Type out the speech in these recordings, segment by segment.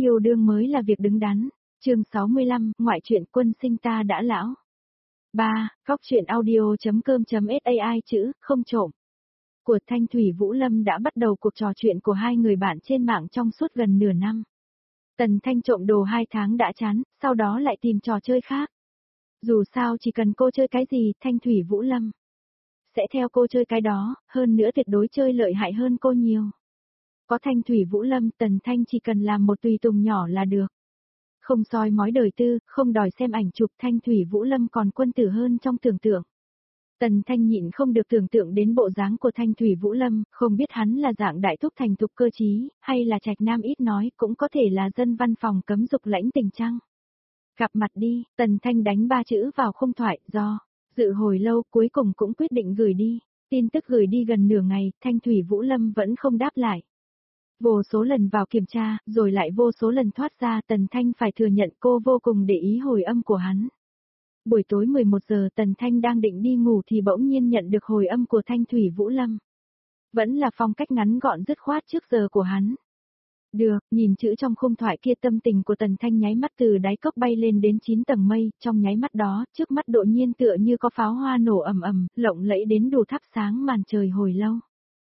Yêu đương mới là việc đứng đắn. Chương 65, ngoại truyện quân sinh ta đã lão. 3. Góc truyện audio.com.sai chữ, không trộm. Của Thanh Thủy Vũ Lâm đã bắt đầu cuộc trò chuyện của hai người bạn trên mạng trong suốt gần nửa năm. Tần Thanh trộm đồ 2 tháng đã chán, sau đó lại tìm trò chơi khác. Dù sao chỉ cần cô chơi cái gì, Thanh Thủy Vũ Lâm sẽ theo cô chơi cái đó, hơn nữa tuyệt đối chơi lợi hại hơn cô nhiều. Có Thanh Thủy Vũ Lâm, Tần Thanh chỉ cần làm một tùy tùng nhỏ là được. Không soi mói đời tư, không đòi xem ảnh chụp, Thanh Thủy Vũ Lâm còn quân tử hơn trong tưởng tượng. Tần Thanh nhịn không được tưởng tượng đến bộ dáng của Thanh Thủy Vũ Lâm, không biết hắn là dạng đại thúc thành thục cơ trí, hay là trạch nam ít nói, cũng có thể là dân văn phòng cấm dục lãnh tình chăng. Gặp mặt đi, Tần Thanh đánh 3 chữ vào khung thoại, do dự hồi lâu cuối cùng cũng quyết định gửi đi. Tin tức gửi đi gần nửa ngày, Thanh Thủy Vũ Lâm vẫn không đáp lại. Vô số lần vào kiểm tra, rồi lại vô số lần thoát ra, Tần Thanh phải thừa nhận cô vô cùng để ý hồi âm của hắn. Buổi tối 11 giờ Tần Thanh đang định đi ngủ thì bỗng nhiên nhận được hồi âm của Thanh Thủy Vũ Lâm. Vẫn là phong cách ngắn gọn dứt khoát trước giờ của hắn. Được, nhìn chữ trong khung thoại kia, tâm tình của Tần Thanh nháy mắt từ đáy cốc bay lên đến 9 tầng mây, trong nháy mắt đó, trước mắt đột nhiên tựa như có pháo hoa nổ ầm ầm, lộng lẫy đến đủ thắp sáng màn trời hồi lâu.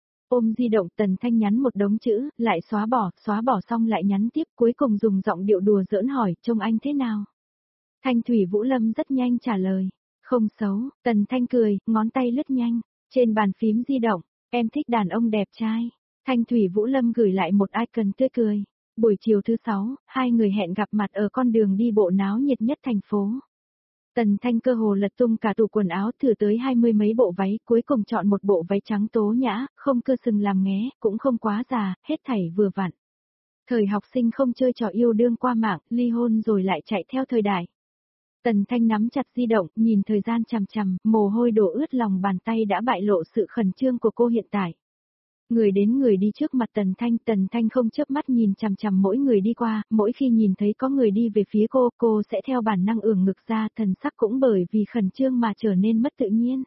Ôm di động, Tần Thanh nhắn một đống chữ, lại xóa bỏ xong lại nhắn tiếp, cuối cùng dùng giọng điệu đùa giỡn hỏi, trông anh thế nào? Thanh Thủy Vũ Lâm rất nhanh trả lời, không xấu. Tần Thanh cười, ngón tay lướt nhanh, trên bàn phím di động, em thích đàn ông đẹp trai. Thanh Thủy Vũ Lâm gửi lại một icon tươi cười. Buổi chiều thứ 6, hai người hẹn gặp mặt ở con đường đi bộ náo nhiệt nhất thành phố. Tần Thanh cơ hồ lật tung cả tủ quần áo, thử tới 20 mấy bộ váy, cuối cùng chọn một bộ váy trắng tố nhã, không cơ sừng làm nghé, cũng không quá già, hết thảy vừa vặn. Thời học sinh không chơi trò yêu đương qua mạng, ly hôn rồi lại chạy theo thời đại. Tần Thanh nắm chặt di động, nhìn thời gian chằm chằm, mồ hôi đổ ướt lòng bàn tay đã bại lộ sự khẩn trương của cô hiện tại. Người đến người đi trước mặt Tần Thanh không chớp mắt nhìn chằm chằm mỗi người đi qua, mỗi khi nhìn thấy có người đi về phía cô sẽ theo bản năng ưỡn ngực ra, thần sắc cũng bởi vì khẩn trương mà trở nên mất tự nhiên.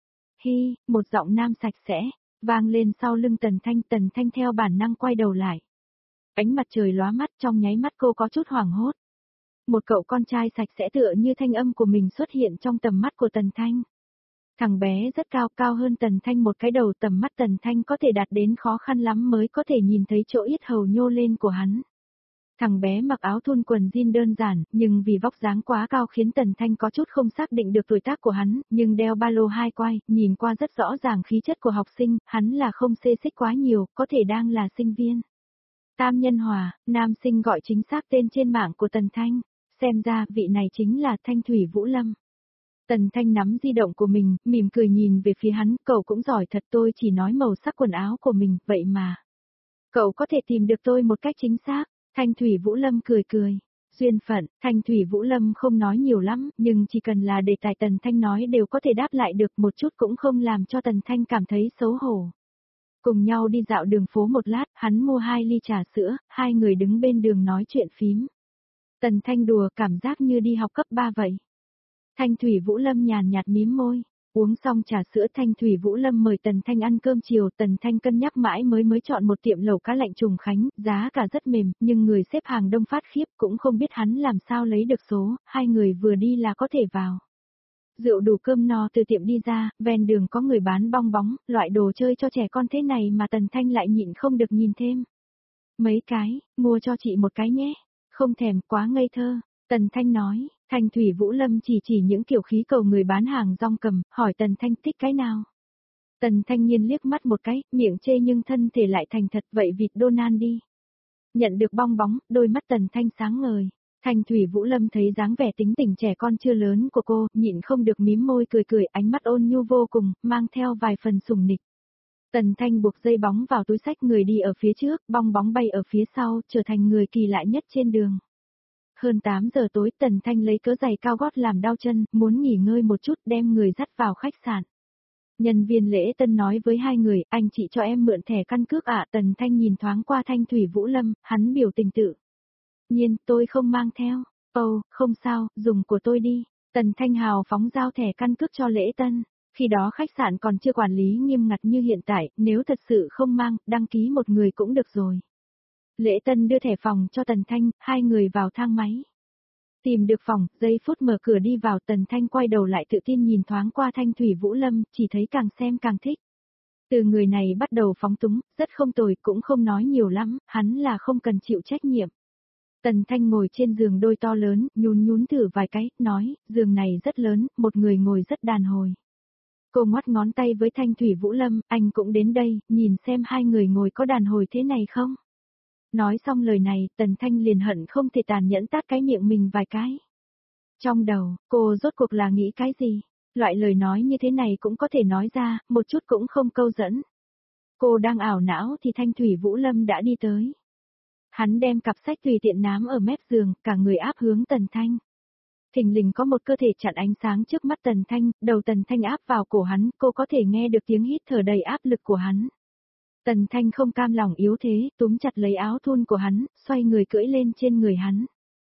Hi, một giọng nam sạch sẽ, vang lên sau lưng Tần Thanh theo bản năng quay đầu lại. Ánh mặt trời lóa mắt, trong nháy mắt cô có chút hoảng hốt. Một cậu con trai sạch sẽ tựa như thanh âm của mình xuất hiện trong tầm mắt của Tần Thanh. Thằng bé rất cao, cao hơn Tần Thanh một cái đầu, tầm mắt Tần Thanh có thể đạt đến khó khăn lắm mới có thể nhìn thấy chỗ yết hầu nhô lên của hắn. Thằng bé mặc áo thun quần jean đơn giản, nhưng vì vóc dáng quá cao khiến Tần Thanh có chút không xác định được tuổi tác của hắn, nhưng đeo ba lô 2 quai, nhìn qua rất rõ ràng khí chất của học sinh, hắn là không xê xích quá nhiều, có thể đang là sinh viên. Tam Nhân Hòa, nam sinh gọi chính xác tên trên mạng của Tần Thanh, xem ra vị này chính là Thanh Thủy Vũ Lâm. Tần Thanh nắm di động của mình, mỉm cười nhìn về phía hắn, cậu cũng giỏi thật, tôi chỉ nói màu sắc quần áo của mình, vậy mà. Cậu có thể tìm được tôi một cách chính xác. Thanh Thủy Vũ Lâm cười. Duyên phận, Thanh Thủy Vũ Lâm không nói nhiều lắm, nhưng chỉ cần là đề tài Tần Thanh nói đều có thể đáp lại được, một chút cũng không làm cho Tần Thanh cảm thấy xấu hổ. Cùng nhau đi dạo đường phố một lát, hắn mua 2 ly trà sữa, hai người đứng bên đường nói chuyện phím. Tần Thanh đùa, cảm giác như đi học cấp 3 vậy. Thanh Thủy Vũ Lâm nhàn nhạt mím môi, uống xong trà sữa Thanh Thủy Vũ Lâm mời Tần Thanh ăn cơm chiều, Tần Thanh cân nhắc mãi mới chọn một tiệm lẩu cá lạnh Trùng Khánh, giá cả rất mềm, nhưng người xếp hàng đông phát khiếp, cũng không biết hắn làm sao lấy được số, hai người vừa đi là có thể vào. Rượu đủ cơm no từ tiệm đi ra, ven đường có người bán bong bóng, loại đồ chơi cho trẻ con thế này mà Tần Thanh lại nhịn không được nhìn thêm. Mấy cái, mua cho chị một cái nhé. Không thèm, quá ngây thơ. Tần Thanh nói. Thanh Thủy Vũ Lâm chỉ những kiểu khí cầu người bán hàng rong cầm, hỏi Tần Thanh thích cái nào. Tần Thanh nhiên liếc mắt một cái, miệng chê nhưng thân thể lại thành thật, vậy vịt Donald đi. Nhận được bong bóng, đôi mắt Tần Thanh sáng ngời. Thanh Thủy Vũ Lâm thấy dáng vẻ tính tình trẻ con chưa lớn của cô, nhịn không được mím môi cười, ánh mắt ôn nhu vô cùng, mang theo vài phần sủng nịch. Tần Thanh buộc dây bóng vào túi xách, người đi ở phía trước, bong bóng bay ở phía sau, trở thành người kỳ lạ nhất trên đường. Hơn 8 giờ tối, Tần Thanh lấy cớ giày cao gót làm đau chân, muốn nghỉ ngơi một chút, đem người dắt vào khách sạn. Nhân viên lễ tân nói với hai người, anh chị cho em mượn thẻ căn cước ạ. Tần Thanh nhìn thoáng qua Thanh Thủy Vũ Lâm, hắn biểu tình tự nhiên, tôi không mang theo. Không sao, dùng của tôi đi. Tần Thanh hào phóng giao thẻ căn cước cho lễ tân. Khi đó khách sạn còn chưa quản lý nghiêm ngặt như hiện tại, nếu thật sự không mang, đăng ký một người cũng được rồi. Lễ Tân đưa thẻ phòng cho Tần Thanh, hai người vào thang máy. Tìm được phòng, giây phút mở cửa đi vào Tần Thanh quay đầu lại tự tin nhìn thoáng qua Thanh Thủy Vũ Lâm, chỉ thấy càng xem càng thích. Từ người này bắt đầu phóng túng, rất không tồi, cũng không nói nhiều lắm, hắn là không cần chịu trách nhiệm. Tần Thanh ngồi trên giường đôi to lớn, nhún thử vài cái, nói, giường này rất lớn, một người ngồi rất đàn hồi. Cô ngoắt ngón tay với Thanh Thủy Vũ Lâm, anh cũng đến đây, nhìn xem hai người ngồi có đàn hồi thế này không? Nói xong lời này, Tần Thanh liền hận không thể tàn nhẫn tát cái miệng mình vài cái. Trong đầu, cô rốt cuộc là nghĩ cái gì? Loại lời nói như thế này cũng có thể nói ra, một chút cũng không câu dẫn. Cô đang ảo não thì Thanh Thủy Vũ Lâm đã đi tới. Hắn đem cặp sách tùy tiện ném ở mép giường, cả người áp hướng Tần Thanh. Thình lình có một cơ thể chặn ánh sáng trước mắt Tần Thanh, đầu Tần Thanh áp vào cổ hắn, cô có thể nghe được tiếng hít thở đầy áp lực của hắn. Tần Thanh không cam lòng yếu thế, túm chặt lấy áo thun của hắn, xoay người cưỡi lên trên người hắn.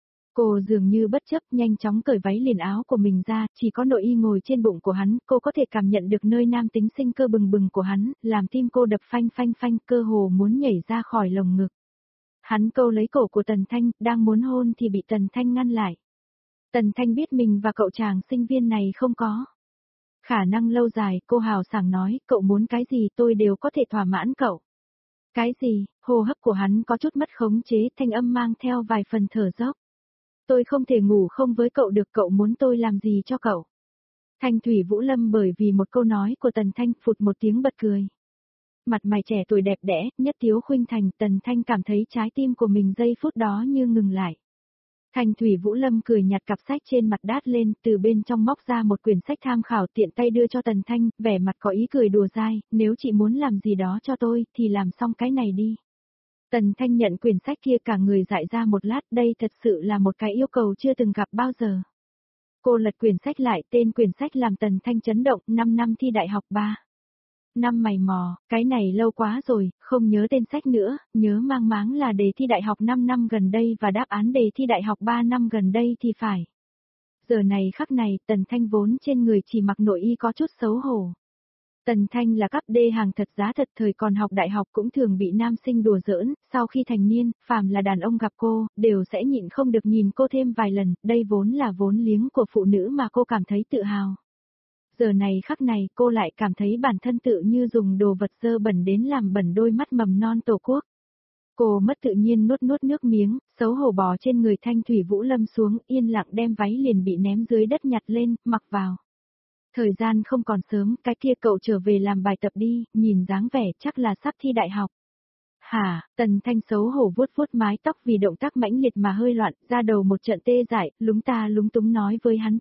Cô dường như bất chấp nhanh chóng cởi váy liền áo của mình ra, chỉ có nội y ngồi trên bụng của hắn, cô có thể cảm nhận được nơi nam tính sinh cơ bừng bừng của hắn, làm tim cô đập phanh phanh phanh, cơ hồ muốn nhảy ra khỏi lồng ngực. Hắn câu lấy cổ của Tần Thanh, đang muốn hôn thì bị Tần Thanh ngăn lại. Tần Thanh biết mình và cậu chàng sinh viên này không có khả năng lâu dài, cô hào sảng nói, cậu muốn cái gì tôi đều có thể thỏa mãn cậu. Cái gì? Hô hấp của hắn có chút mất khống chế, thanh âm mang theo vài phần thở dốc. Tôi không thể ngủ không với cậu được, cậu muốn tôi làm gì cho cậu? Thanh Thủy Vũ Lâm bởi vì một câu nói của Tần Thanh phụt một tiếng bật cười. Mặt mày trẻ tuổi đẹp đẽ, nhất tiếu khuynh thành, Tần Thanh cảm thấy trái tim của mình giây phút đó như ngừng lại. Thanh Thủy Vũ Lâm cười nhặt cặp sách trên mặt đát lên, từ bên trong móc ra một quyển sách tham khảo tiện tay đưa cho Tần Thanh, vẻ mặt có ý cười đùa dai, nếu chị muốn làm gì đó cho tôi, thì làm xong cái này đi. Tần Thanh nhận quyển sách kia cả người dại ra một lát, đây thật sự là một cái yêu cầu chưa từng gặp bao giờ. Cô lật quyển sách lại, tên quyển sách làm Tần Thanh chấn động, 5 năm thi đại học 3. Năm mày mò, cái này lâu quá rồi, không nhớ tên sách nữa, nhớ mang máng là đề thi đại học 5 năm gần đây và đáp án đề thi đại học 3 năm gần đây thì phải. Giờ này khắc này, Tần Thanh vốn trên người chỉ mặc nội y có chút xấu hổ. Tần Thanh là cấp D hàng thật giá thật, thời còn học đại học cũng thường bị nam sinh đùa giỡn, sau khi thành niên, phàm là đàn ông gặp cô, đều sẽ nhịn không được nhìn cô thêm vài lần, đây vốn là vốn liếng của phụ nữ mà cô cảm thấy tự hào. Giờ này khắc này cô lại cảm thấy bản thân tự như dùng đồ vật dơ bẩn đến làm bẩn đôi mắt mầm non tổ quốc. Cô mất tự nhiên nuốt nước miếng, xấu hổ bò trên người Thanh Thủy Vũ Lâm xuống, yên lặng đem váy liền bị ném dưới đất nhặt lên, mặc vào. Thời gian không còn sớm, cái kia cậu trở về làm bài tập đi, nhìn dáng vẻ chắc là sắp thi đại học. Hả, Tần Thanh xấu hổ vuốt vuốt mái tóc vì động tác mãnh liệt mà hơi loạn, ra đầu một trận tê dại, lúng túng nói với hắn,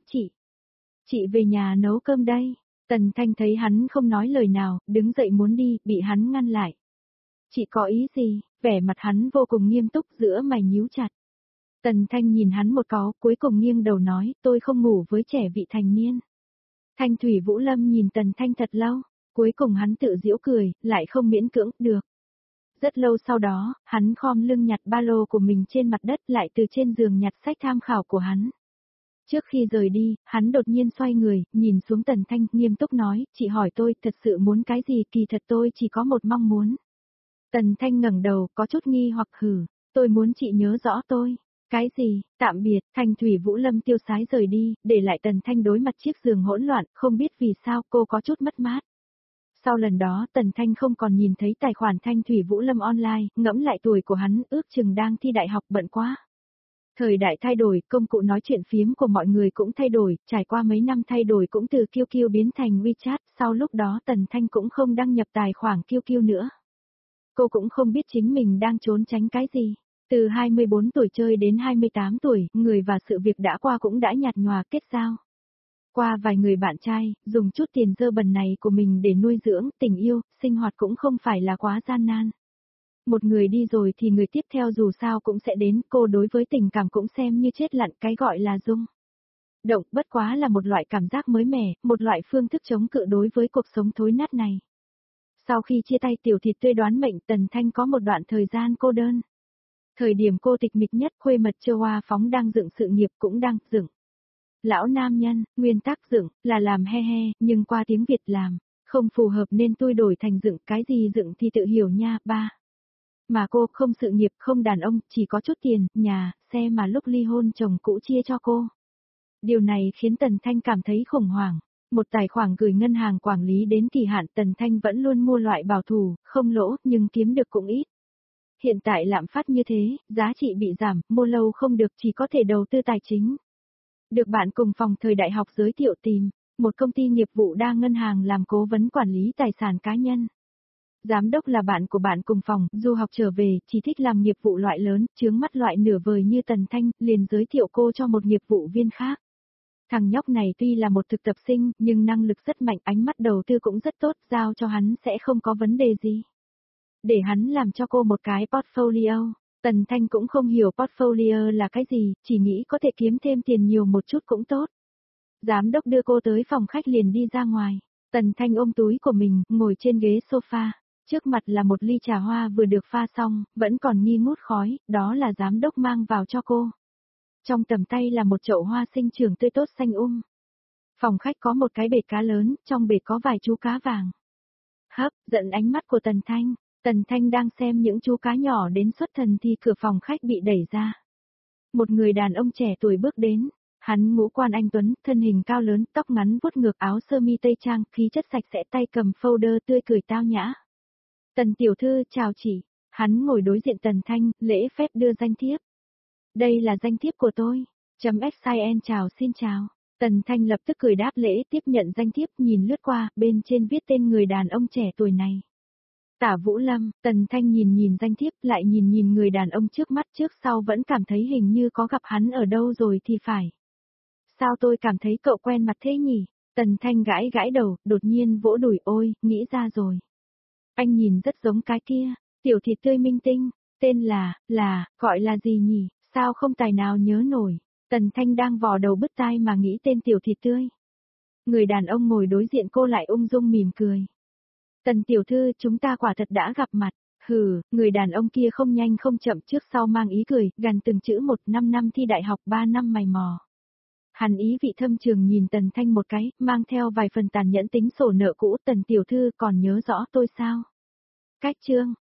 chị về nhà nấu cơm đây. Tần Thanh thấy hắn không nói lời nào, đứng dậy muốn đi, bị hắn ngăn lại. Chị có ý gì? Vẻ mặt hắn vô cùng nghiêm túc, giữa mày nhíu chặt. Tần Thanh nhìn hắn một có, cuối cùng nghiêng đầu nói, tôi không ngủ với trẻ vị thành niên. Thanh Thủy Vũ Lâm nhìn Tần Thanh thật lâu, cuối cùng hắn tự giễu cười, lại không miễn cưỡng, được. Rất lâu sau đó, hắn khom lưng nhặt ba lô của mình trên mặt đất, lại từ trên giường nhặt sách tham khảo của hắn. Trước khi rời đi, hắn đột nhiên xoay người, nhìn xuống Tần Thanh, nghiêm túc nói, chị hỏi tôi, thật sự muốn cái gì, kỳ thật tôi chỉ có một mong muốn. Tần Thanh ngẩng đầu, có chút nghi hoặc hử, tôi muốn chị nhớ rõ tôi. Cái gì, tạm biệt, Thanh Thủy Vũ Lâm tiêu sái rời đi, để lại Tần Thanh đối mặt chiếc giường hỗn loạn, không biết vì sao cô có chút mất mát. Sau lần đó Tần Thanh không còn nhìn thấy tài khoản Thanh Thủy Vũ Lâm online, ngẫm lại tuổi của hắn, ước chừng đang thi đại học bận quá. Thời đại thay đổi, công cụ nói chuyện phiếm của mọi người cũng thay đổi, trải qua mấy năm thay đổi cũng từ QQ biến thành WeChat, sau lúc đó Tần Thanh cũng không đăng nhập tài khoản QQ nữa. Cô cũng không biết chính mình đang trốn tránh cái gì. Từ 24 tuổi chơi đến 28 tuổi, người và sự việc đã qua cũng đã nhạt nhòa, kết giao. Qua vài người bạn trai, dùng chút tiền dơ bẩn này của mình để nuôi dưỡng, tình yêu, sinh hoạt cũng không phải là quá gian nan. Một người đi rồi thì người tiếp theo dù sao cũng sẽ đến, cô đối với tình cảm cũng xem như chết lặng, cái gọi là rung động, bất quá là một loại cảm giác mới mẻ, một loại phương thức chống cự đối với cuộc sống thối nát này. Sau khi chia tay Tiểu Thịt Tươi đoán mệnh, Tần Thanh có một đoạn thời gian cô đơn. Thời điểm cô tịch mịch nhất, khuê mật Châu Hoa Phóng đang dựng sự nghiệp cũng đang dựng. Lão nam nhân, nguyên tắc dựng, là làm he he, nhưng qua tiếng Việt làm, không phù hợp nên tôi đổi thành dựng, cái gì dựng thì tự hiểu nha, ba. Mà cô không sự nghiệp, không đàn ông, chỉ có chút tiền, nhà, xe mà lúc ly hôn chồng cũ chia cho cô. Điều này khiến Tần Thanh cảm thấy khủng hoảng. Một tài khoản gửi ngân hàng quản lý đến kỳ hạn Tần Thanh vẫn luôn mua loại bảo thủ, không lỗ, nhưng kiếm được cũng ít. Hiện tại lạm phát như thế, giá trị bị giảm, mua lâu không được chỉ có thể đầu tư tài chính. Được bạn cùng phòng thời đại học giới thiệu tìm, một công ty nghiệp vụ đa ngân hàng làm cố vấn quản lý tài sản cá nhân. Giám đốc là bạn của bạn cùng phòng, du học trở về, chỉ thích làm nghiệp vụ loại lớn, chướng mắt loại nửa vời như Tần Thanh, liền giới thiệu cô cho một nghiệp vụ viên khác. Thằng nhóc này tuy là một thực tập sinh, nhưng năng lực rất mạnh, ánh mắt đầu tư cũng rất tốt, giao cho hắn sẽ không có vấn đề gì. Để hắn làm cho cô một cái portfolio. Tần Thanh cũng không hiểu portfolio là cái gì, chỉ nghĩ có thể kiếm thêm tiền nhiều một chút cũng tốt. Giám đốc đưa cô tới phòng khách liền đi ra ngoài. Tần Thanh ôm túi của mình, ngồi trên ghế sofa. Trước mặt là một ly trà hoa vừa được pha xong, vẫn còn nghi ngút khói, đó là giám đốc mang vào cho cô. Trong tầm tay là một chậu hoa sinh trưởng tươi tốt xanh Phòng khách có một cái bể cá lớn, trong bể có vài chú cá vàng. Hấp dẫn ánh mắt của Tần Thanh. Tần Thanh đang xem những chú cá nhỏ đến xuất thần thì cửa phòng khách bị đẩy ra. Một người đàn ông trẻ tuổi bước đến. Hắn ngũ quan anh tuấn, thân hình cao lớn, tóc ngắn vuốt ngược áo sơ mi tây trang, khí chất sạch sẽ, tay cầm folder tươi cười tao nhã. Tần tiểu thư, chào chị. Hắn ngồi đối diện Tần Thanh, lễ phép đưa danh thiếp. Đây là danh thiếp của tôi. .xin chào xin chào. Tần Thanh lập tức cười đáp lễ tiếp nhận danh thiếp, nhìn lướt qua, bên trên viết tên người đàn ông trẻ tuổi này. Tả Vũ Lâm. Tần Thanh nhìn danh thiếp, lại nhìn người đàn ông trước mắt, trước sau vẫn cảm thấy hình như có gặp hắn ở đâu rồi thì phải. Sao tôi cảm thấy cậu quen mặt thế nhỉ? Tần Thanh gãi đầu, đột nhiên vỗ đùi, ôi, nghĩ ra rồi. Anh nhìn rất giống cái kia, tiểu thịt tươi minh tinh, tên gọi là gì nhỉ, sao không tài nào nhớ nổi. Tần Thanh đang vò đầu bứt tai mà nghĩ tên tiểu thịt tươi. Người đàn ông ngồi đối diện cô lại ung dung mỉm cười. Tần tiểu thư, chúng ta quả thật đã gặp mặt. Hừ, người đàn ông kia không nhanh không chậm, trước sau mang ý cười, gần từng chữ một, 5 năm thi đại học, 3 năm mày mò. Hắn ý vị thâm trường nhìn Tần Thanh một cái, mang theo vài phần tàn nhẫn tính sổ nợ cũ. Tần tiểu thư còn nhớ rõ tôi sao? Cách chương.